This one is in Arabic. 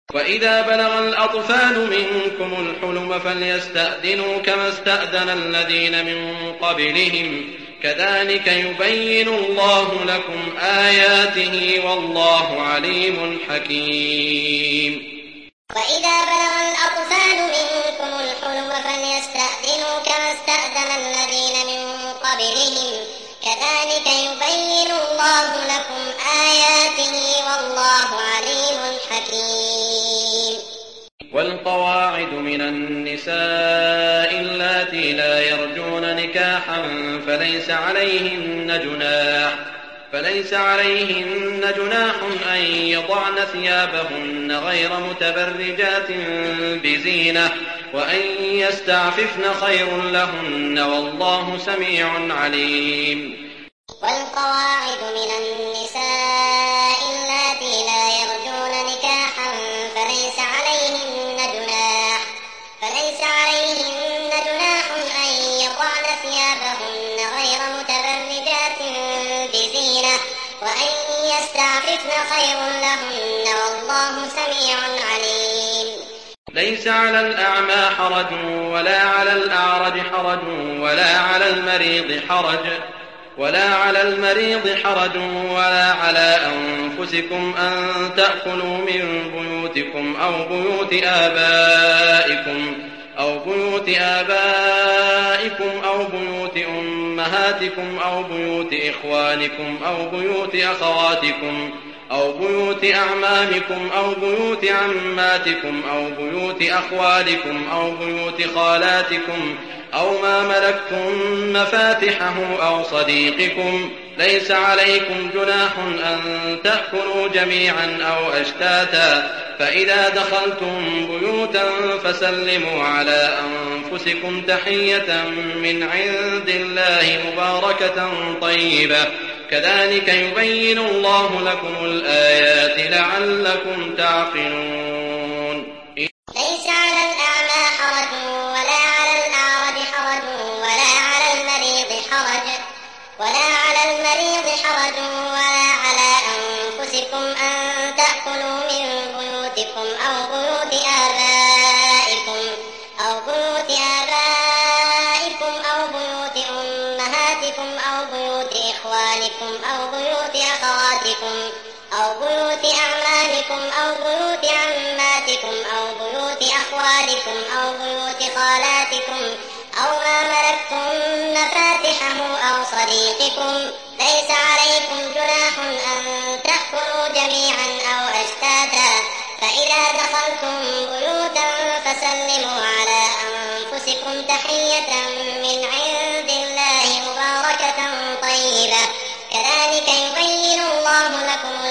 وإذا بلغ الأطفال منكم الحلم فليستأذنوا كما استأذن الذين من قبلهم كذلك يبين الله لكم آياته والله عليم حكيم. وإذا بلغ الأطفال منكم الحلم فليستأذنوا كما استأذن الذين من قبلهم كذلك يبين الله لكم آياته والله عليم حكيم. والقواعد من النساء اللاتي لا يرجون نكاحا فليس عليهن جناح أن يضعن ثيابهن غير متبرجات بزينة وأن يستعففن خير لهن والله سميع عليم. والقواعد من النساء اللاتي لا يرجون نكاحا فليس عليهن جناح أن يضعن ثيابهن غير متبرجات بزينة وأن يستعففن خير لهن والله سميع عليم. ليس على الأعمى حرج ولا على الأعرج حرج ولا على المريض حرج ولا على أنفسكم أن تأكلوا من بيوتكم أو بيوت آبائكم أو بيوت أمهاتكم أو بيوت إخوانكم أو بيوت أخواتكم أو بيوت أعمامكم أو بيوت عماتكم أو بيوت أخوالكم أو بيوت خالاتكم أو ما ملكتم مفاتحه أو صديقكم. ليس عليكم جناح أن تأكلوا جميعا أو أشتاتا فإذا دخلتم بيوتا فسلموا على أنفسكم تحية من عند الله مباركة طيبة كذلك يبين الله لكم الآيات لعلكم تعقلون. ليس على الأعمى حرج ولا على الأعرج حرج ولا على المريض حرج ولا على أنفسكم أن تأكلوا من بيوتكم أو بيوت آبائكم أو بيوت أمهاتكم أو بيوت إخوانكم أو بيوت أخواتكم أو بيوت أعمامكم أو بيوت عماتكم أو بيوت أخوالكم أو بيوت خالاتكم أو ما ملكتم مفاتحه أو صديقكم. ليس عليكم جناح أن تأكلوا جميعا أو أشتاتا فإذا دخلتم بيوتا فسلموا على أنفسكم تحية من عند الله مباركة طيبة كذلك يبين الله لكم